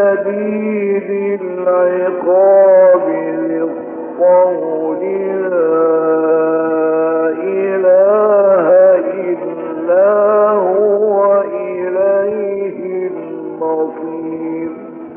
شديد العقاب ذي الطول لا إله إلا هو إليه المصير.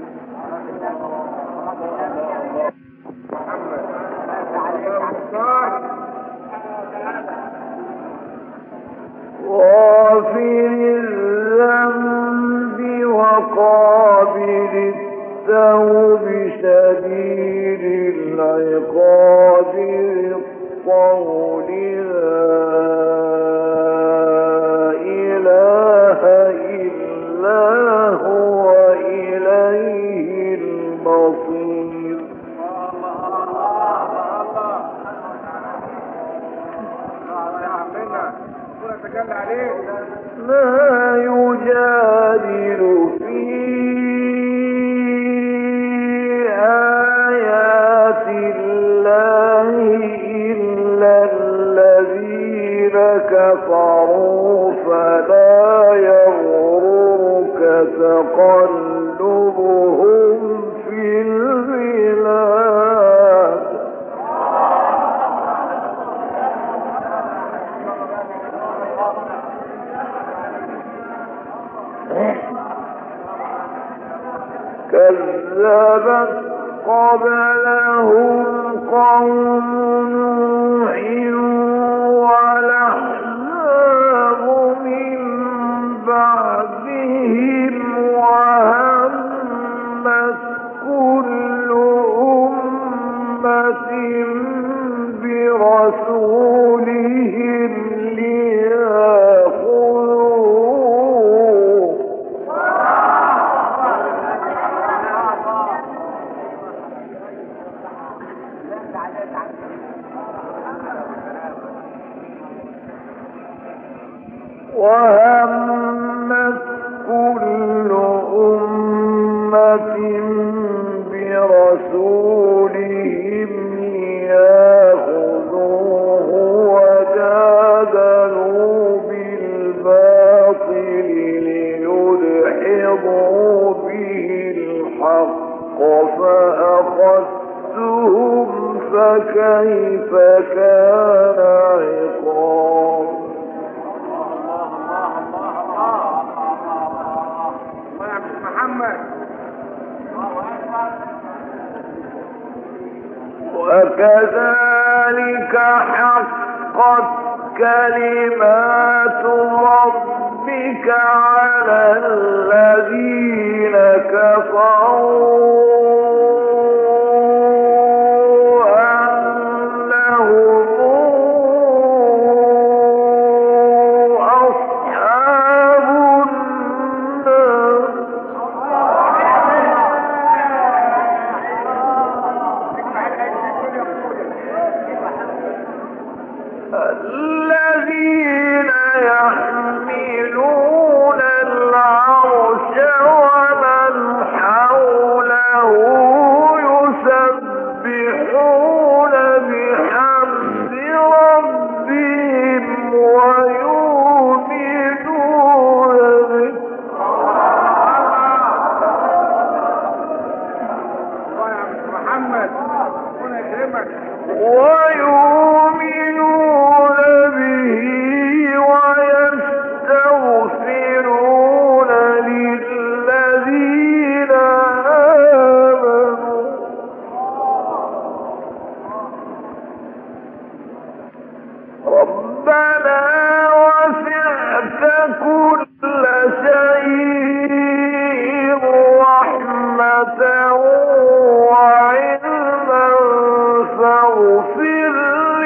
غافر الذنب وقابل التوب شديد العقاب ذي الطول لا إله إلا هو إليه المصير. ما يجادل في آيات الله إلا الذين كفروا فلا يغررك تقلبهم في البلاد. كذبت قبلهم قوم نوح والأحزاب من بعدهم وهمت كل أمة برسولهم ليأخذوه وهمت كل أمة برسولهم ليأخذوه وجادلوا بالباطل ليدحضوا به الحق فأخذتهم فكيف كان عقاب. وكذلك حقت كلمات ربك على الذين كفروا أنهم أصحاب النار. الذين يحملون العرش ومن حوله يسبحون بحمد ربهم ويؤمنون به ويستغفرون للذين آمنوا ربنا وسعت كل شيء رحمة وعلما فاغفر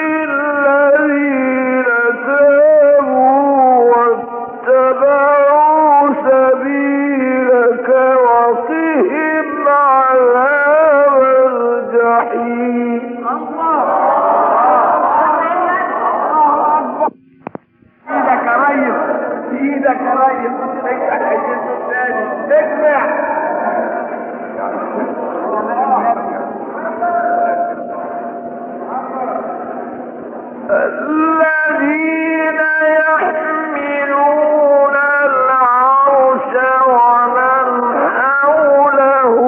للذين تابوا واتبعوا سبيلك وقهم عذاب الجحيم. ايدك يا ريس، ايدك يا ريس، اجمع الحديث الثاني، اجمع. الذين يحملون العرش ومن حوله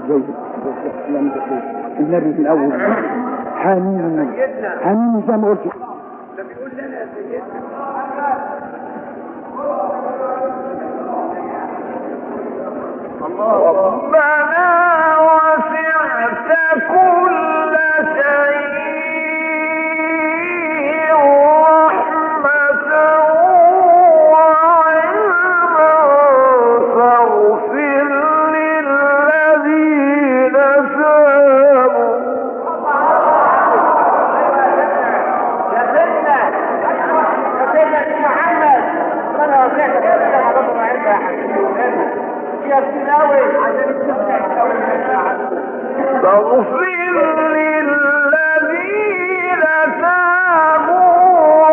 النبي من الاول حامين حامين زي ما قلت. ده بيقول لنا يا سيدنا ربنا وسعت كل شيء رحمة وعلما فاغفر للذين تابوا. يا سيدنا محمد ربنا وسعت كل شيء رحمة وعلما يا حبيبي فاغفر للذين تابوا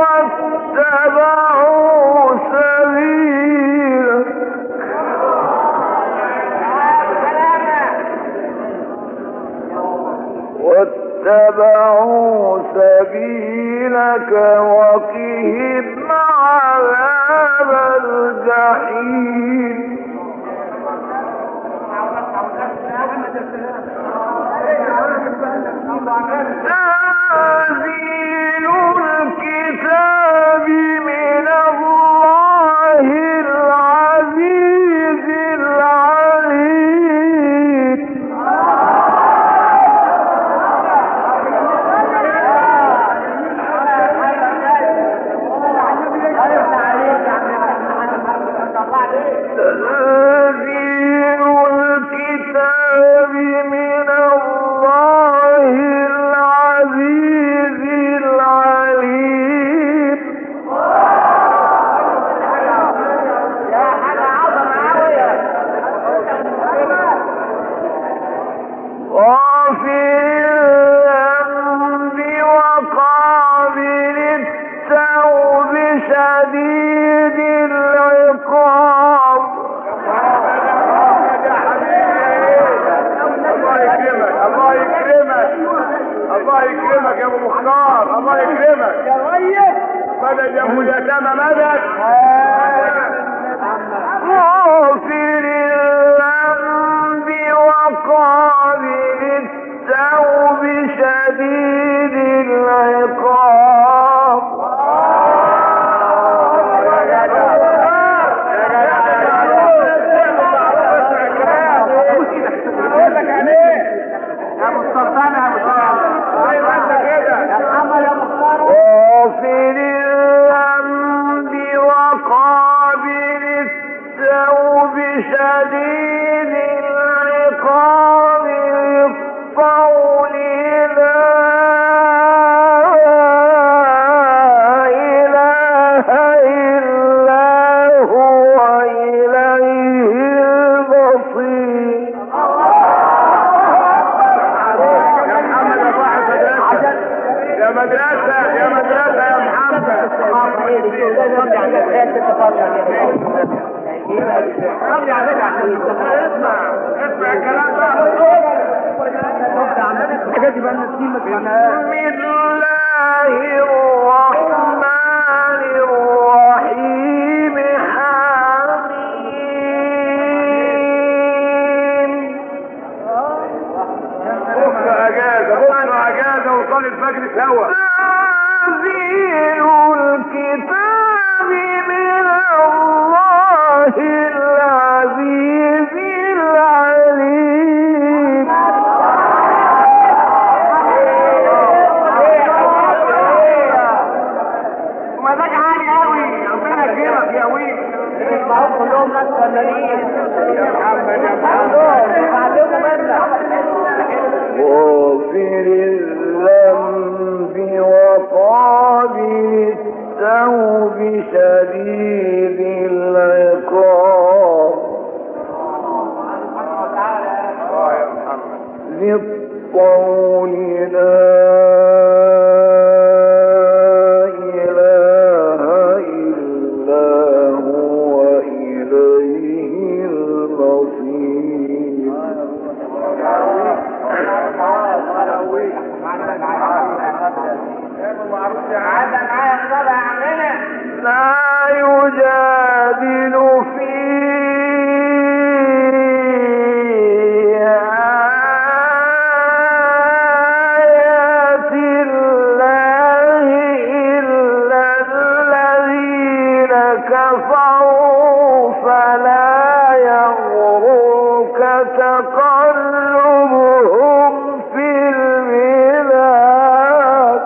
واتبعوا سبيلك وقهم عذاب الجحيم. تنزيل الكتاب من الله العزيز العليم. الله يكرمك يا ابو مختار، الله يكرمك يا ريس. مدد يا ابو اليتامى مدد. غافر الذنب وقابل التوب شديد العقاب. اقول لك عليه يا ابو السلطان يا ابو سلطان. ايوه انت كده يا محمد يا مختار. غافر الذنب وقابل التوب شديد العقاب للقول لا اله الا هو اليه المصير. يا مدرسة يا مدرسة يا محمد. اسمع الكلام ده. بسم الله الرحمن الرحيم. حميم. بكرة اجازة وصلي الفجر سوا. تنزيل الكتاب من الله العزيز العليم. مزاج عالي قوي. ربنا يكرمك يا ويل. معهم كلهم ناس فنانين يا محمد يا محمد. غافر الذنب وقابل التوب شديد العقاب ذي الطول لا إله إلا هو إليه المصير. لا يجادل في كفروا فلا يغرك تقلبهم في البلاد.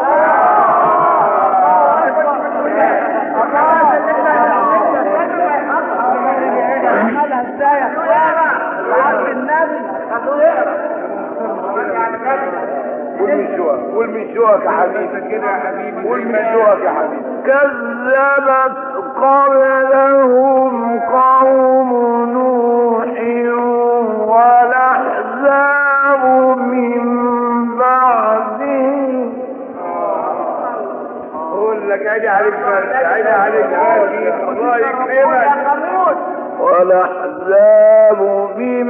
قول من شوك يا حبيبي كده يا حبيبي، قول من شوك يا حبيبي. كذبت قبلهم قوم نوح والأحزاب من بعدهم. قول لك عيني عليك بس، عيني عليك الله يكرمك. والأحزاب من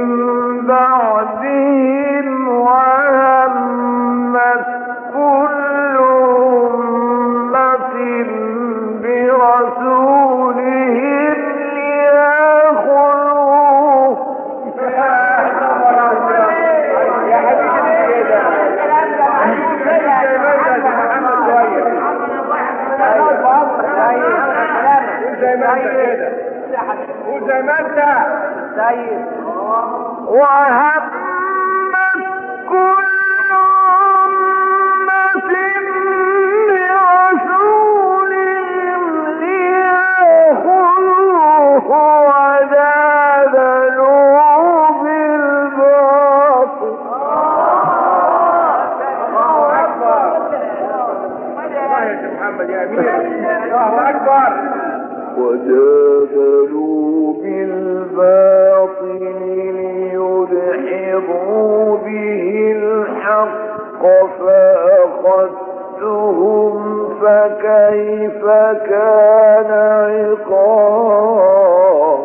بعدهم وهمت كل أمة برسولهم ليأخذوه. يا حبيبي كده زي ما انت كده، قول زي ما انت سيد. وهمت كل أمة برسولهم ليأخذوه وجادلوا بالباطل. الله اكبر. الله يا محمد يا امير، الله اكبر. وجادلوا بالباطل ليدحضوا به الحق فأخذتهم فكيف كان عقاب.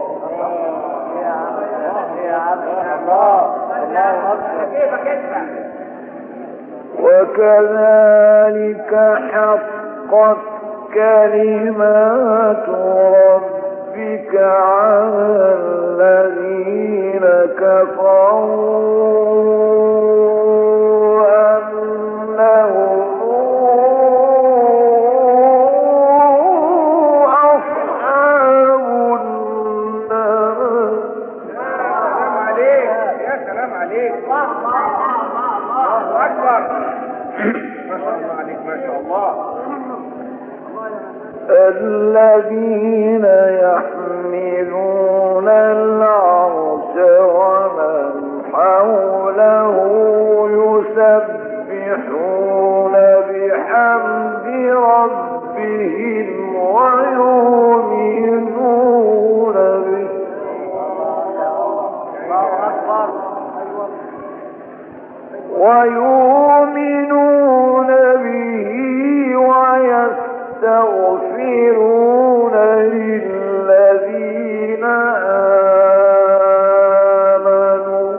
وكذلك حقت كلمات ربك على الذين كفروا أنهم أصحاب النار. سلام عليك يا سلام عليك، الله اكبر. ما شاء الله عليك، ما شاء الله. الذين يحملون العرش ومن حوله يسبحون بحمد ربهم ويؤمنون به ويستغفرون للذين آمنوا.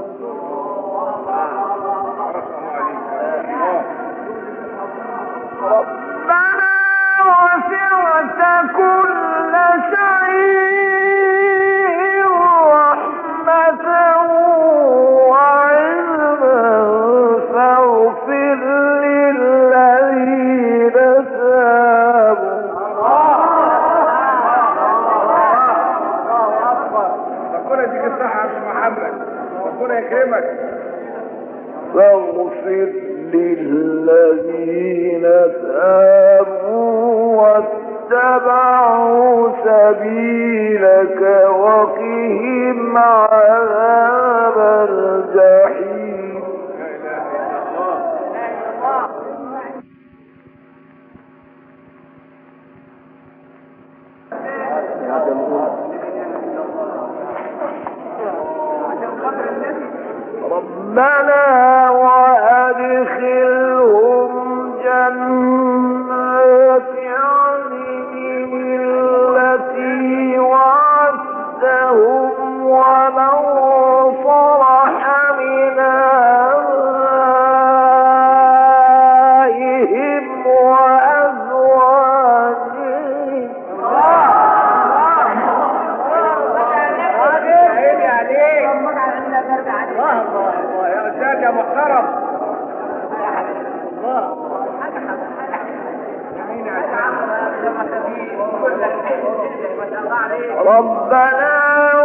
ربنا وسعت كل شيء رحمة وعلما فاغفر للذين تابوا. ربنا يديك الصحة يا أستاذ محمد، ربنا يكرمك. فاغفر للذين تابوا واتبعوا سبيلك وقهم عذاب الجحيم. لا إله إلا الله. ربنا وأدخلهم جنات عدن التي وعدتهم ومن صلح من آبائهم وأزواجهم. عيني عليك. الله الله يا أستاذ يا محترم. ربنا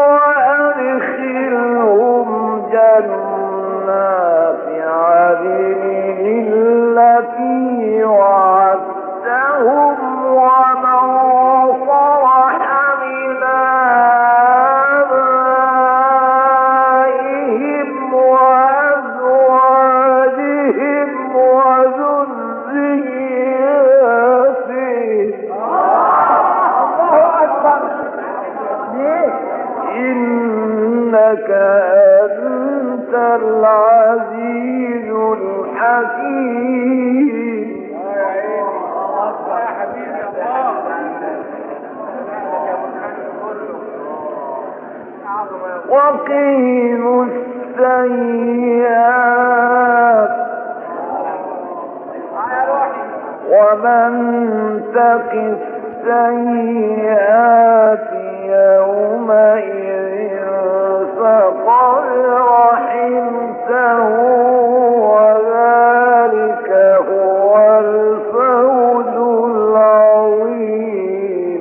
وأدخلهم جنات عدن التي وعدتهم ومن صلح من آبائهم وأزواجهم وذرياتهم الله أكبر إنك أنت العزيز الحكيم وقيموا السيئات ومن تق السيئات يومئذ فقد رحمته وذلك هو الفوز العظيم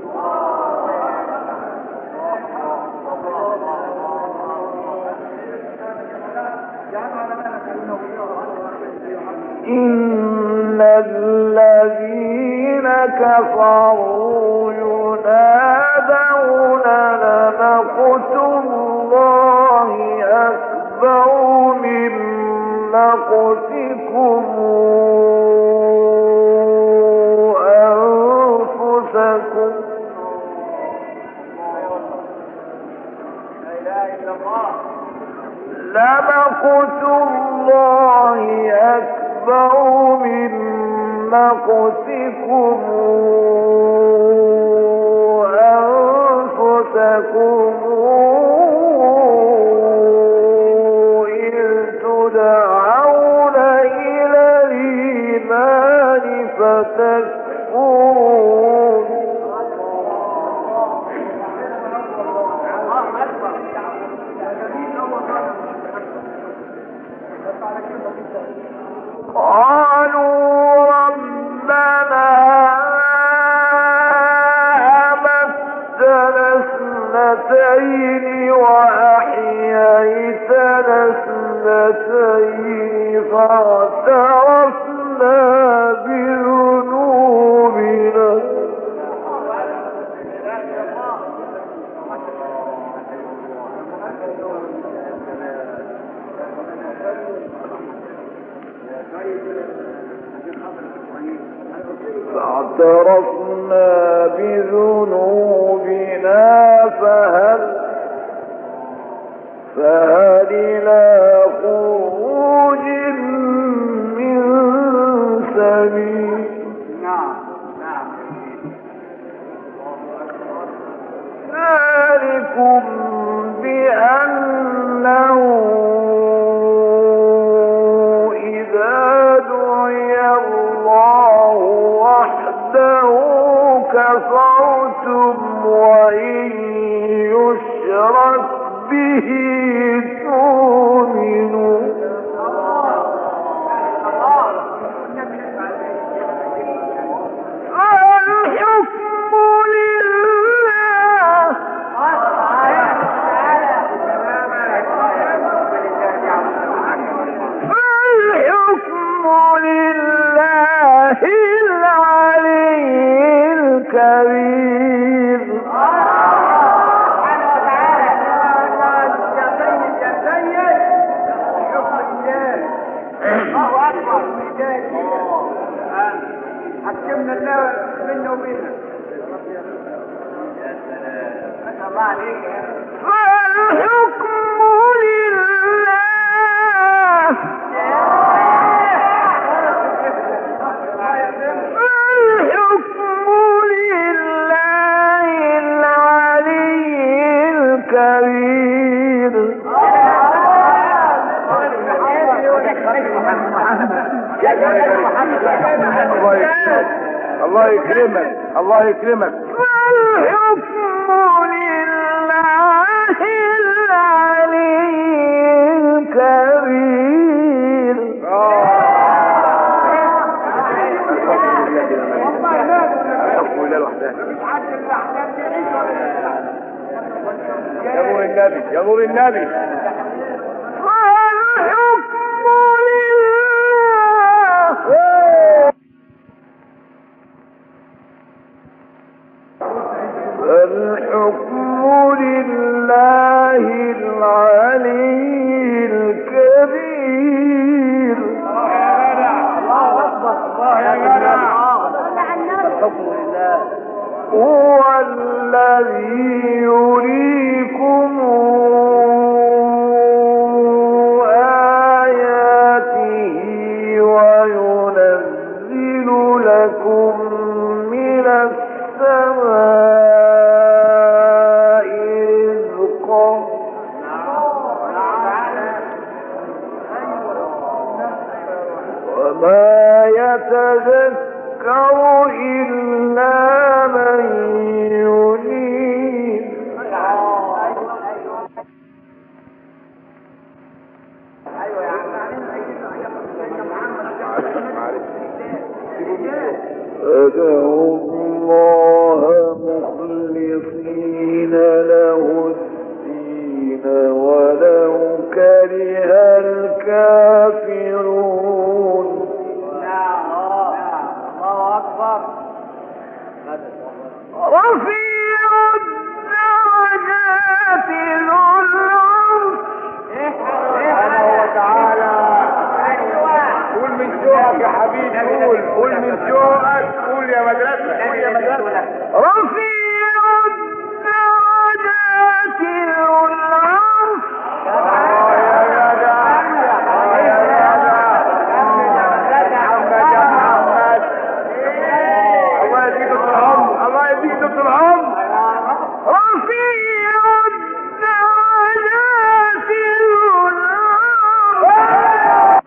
إن الذين كفروا ينادون لمقت الله أكبر من مقتكم أنفسكم لمقت الله أكبر من مقتكم أنفسكم إذ تدعون إلى الإيمان فتكفرون قالوا ربنا أمتنا اثنتين وأحييتنا اثنتين فاعترفنا بذنوبنا فاعترفنا بذنوبنا فهل إلى خروج من سبيل ذلكم بأنه كفرتم وإن يشرك به تؤمنوا فالحكم لله فالحكم لله العلي الكبير حكمنا الله منا وبينا يا سلام ما شاء الله عليك فالحكم لله فالحكم لله العلي الكبير الله يكرمك الله يكرمك والحكم لله العلي الكبير الحكم لله وحده مفيش حد اللي احسن تعيش ولا يا نور النبي يا نور النبي. الحكم لله العلي الكبير. الله اكبر الله يا جدع. الحكم لله. هو الذي يريكم آياته وينزل لكم من السماء رزقا وما يتذكر إلا من ينيب. فادعوا الله مخلصين له الدين ولو كره الكافرون. الله اكبر. رفيع الدرجات ذو العرش سبحانه وتعالى. قول من شوقك يا حبيبي. قول من شوقك. قول يا مدرسة. قول يا مدرسة. رفيع الدرجات ذو العرش. يا جدع يا جدع. محمد يا محمد. الله يديك طول العمر. الله يديك طول العمر. رفيع الدرجات ذو العرش.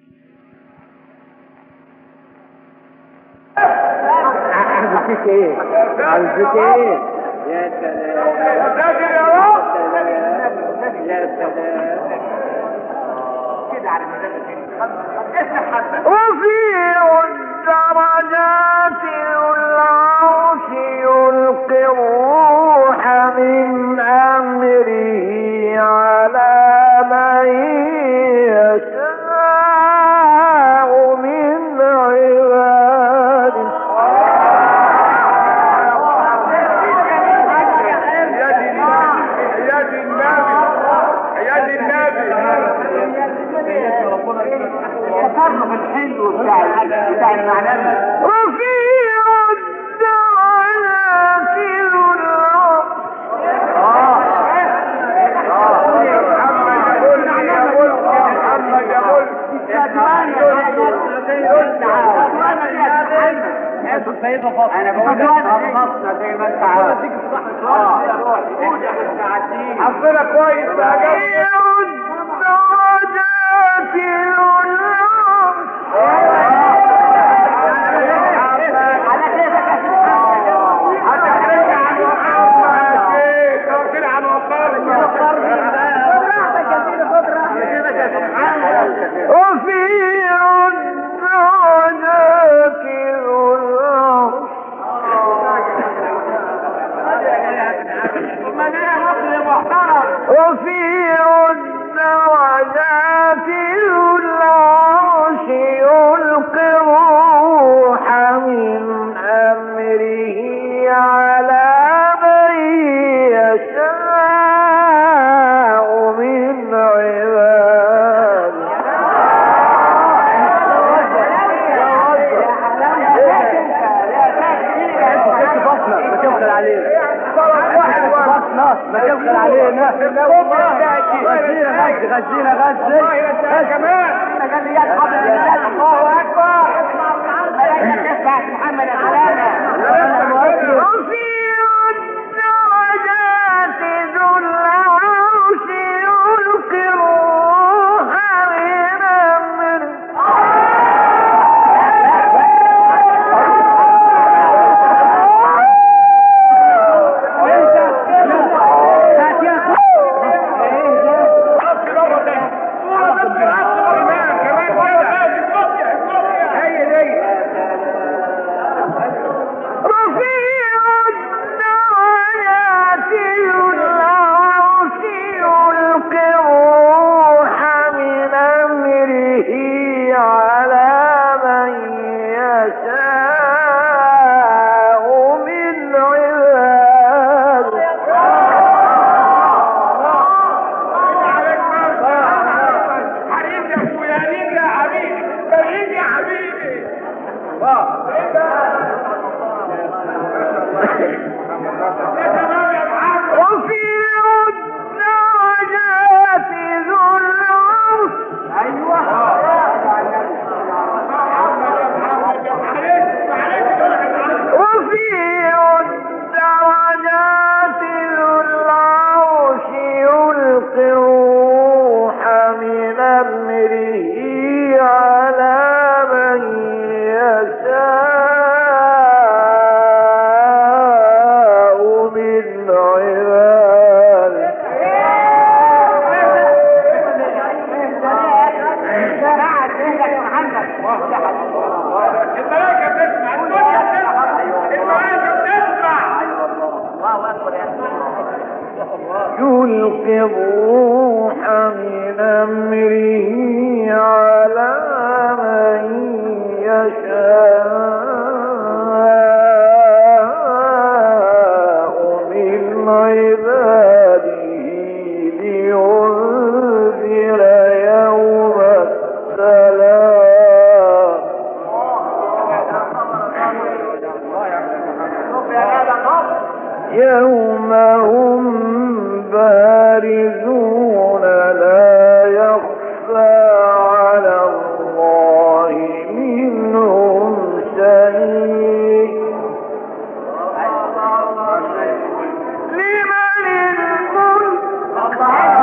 عايزك ايه؟ عايزك ايه؟ يا سلام. ساتر يا رب. يا سلام. كده على مدرسة اسمع حتى. رفيع الدرجات ذو العرش يلقي الروح من أمره على من يشاء من عباده. حياة النبي حياة النبي. تصرف الحلو بتاع المعنى. رفيع الدرجات ذو العرش. محمد يا بول. انا بقول خلصنا زي ما انت عارف. حصلها كويس بقى. رفيع الدرجات ذو العرش. على كيفك يا رفيع الدرجات ذو العرش. رفيع الدرجات ذو العرش يلقي الروح من أمره على من يشاء من عباده. ما تبخل علينا. غزينا كمان. الله اكبر. محمد رفيع الدرجات ذو العرش يلقي الروح من أمره. رفيع يلقي الروح من أمره على من يشاء من عباده لينذر يوم السلام يوم هم بارزون لا يخفى على الله منهم شيء لمن الملك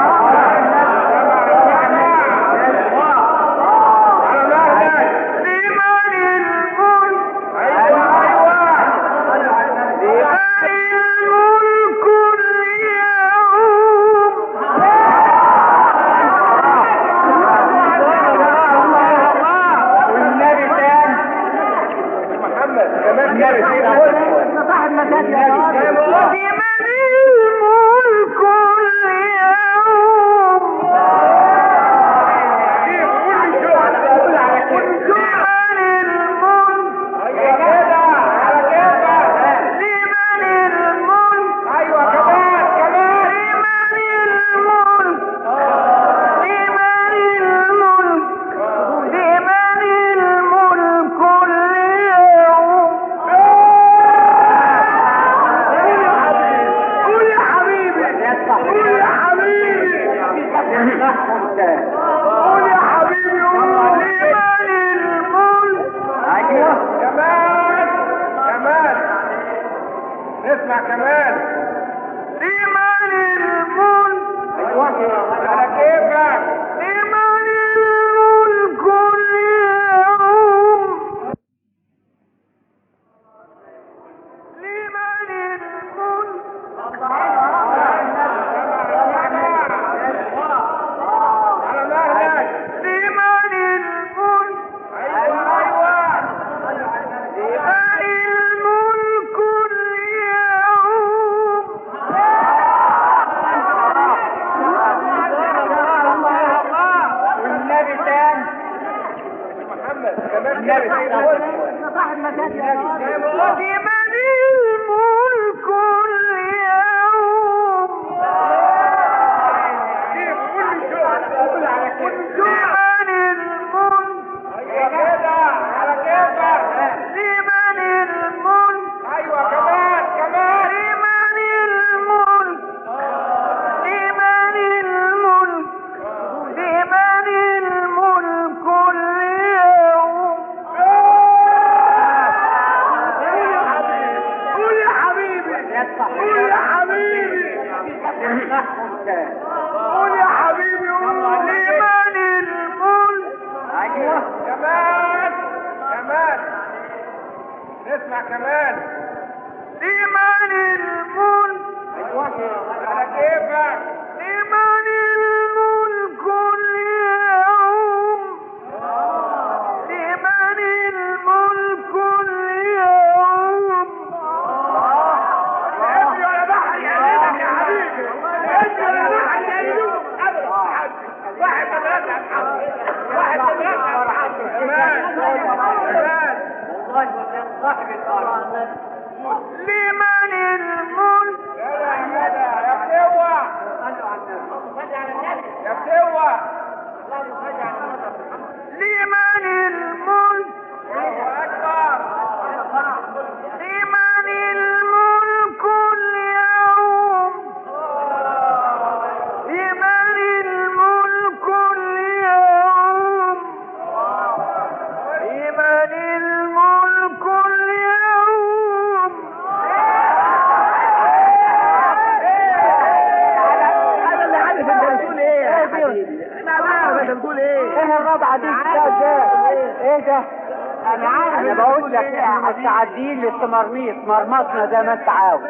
انا بقول لك هتعدين للتمرميط مرمطنا زي ما انت عاوز.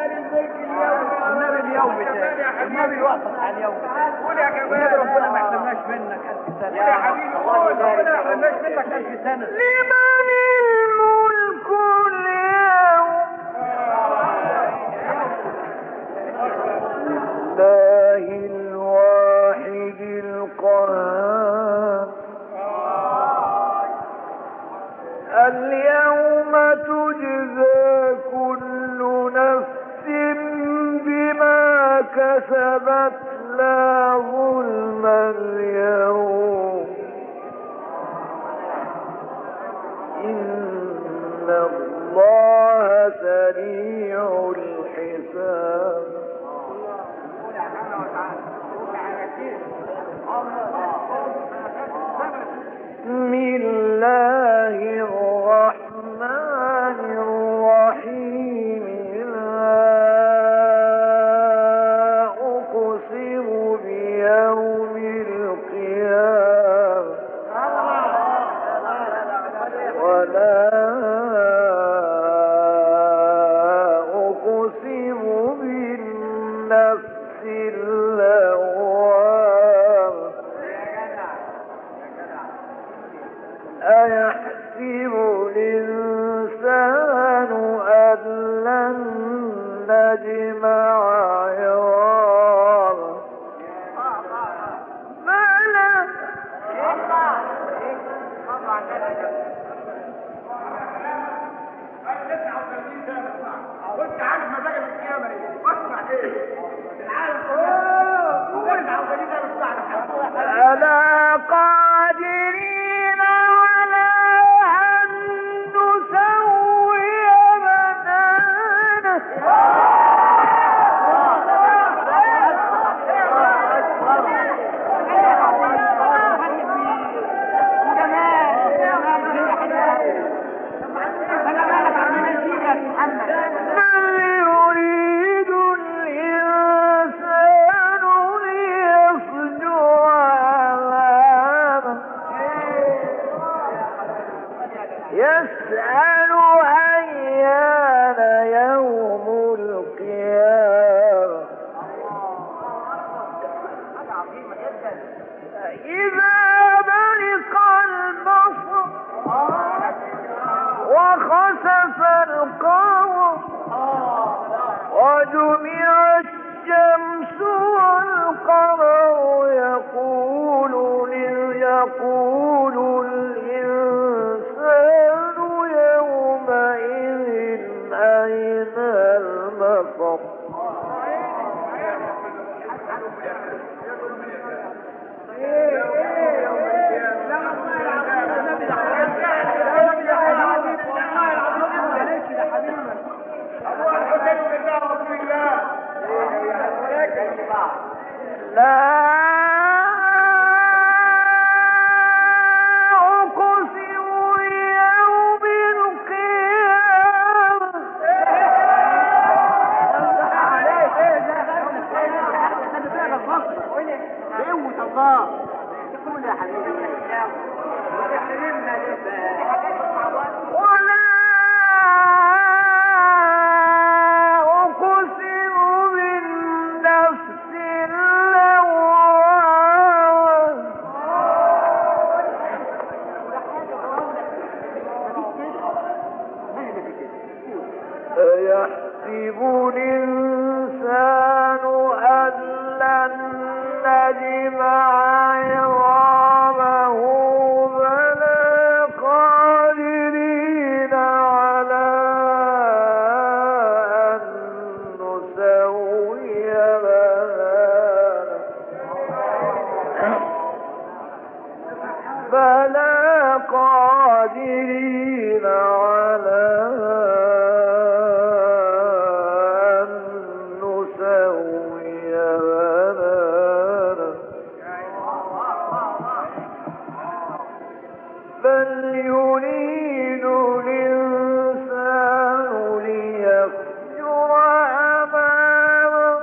النبي اليوم بتاعي النبي الوقت على اليوم بتاعي. قول يا جماعه ربنا ما يحرمناش منك 1000 سنه. يا حبيبي قول ربنا ما يحرمناش منك 1000 سنه. لمن الملك اليوم لا الله الواحد القهار اليوم تجزى كل نفس بما كسبت لا ظلم اليوم إن الله سريع الحساب بسم الله الرحمن الرحيم لا أقسم بيوم القيامة ولا أقسم بالنفس اللوامة أيحسب الإنسان أن لن نجمع عظامه بلى وانت عارف مزاجك في القيامه ايه؟ واسمع ايه؟ العالم وانت عاوز ايه ألا قادرين على أن نسوي بنانه بل يريد الإنسان ليفجر أمامه يسأل أيان يوم القيامة إذا برق البصر وخسف القمر وجمع الشمس والقمر يقول الإنسان يومئذ أين المفر لا أقسم بيوم القيامة ولا أقسم بالنفس أيحسب الإنسان أن لن نجمع عظامه بلى قادرين على أن نسوي بنانه بلى قادرين على أن نسوي بنانه بل يريد الإنسان ليفجر أمامه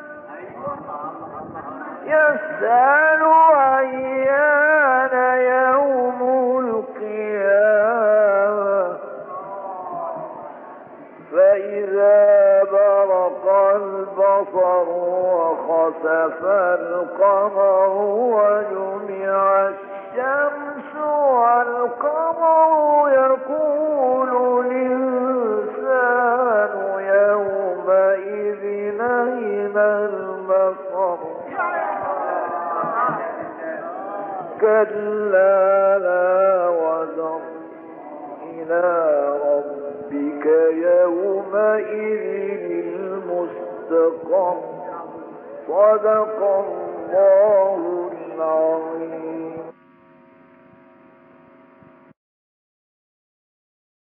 يسأل أيان يوم القيامة فإذا برق البصر وخسف القمر وجمع الشمس والقمر يقول الإنسان يومئذ أين المفر كلا لا وزر إلى ربك يومئذ المستقر صدق الله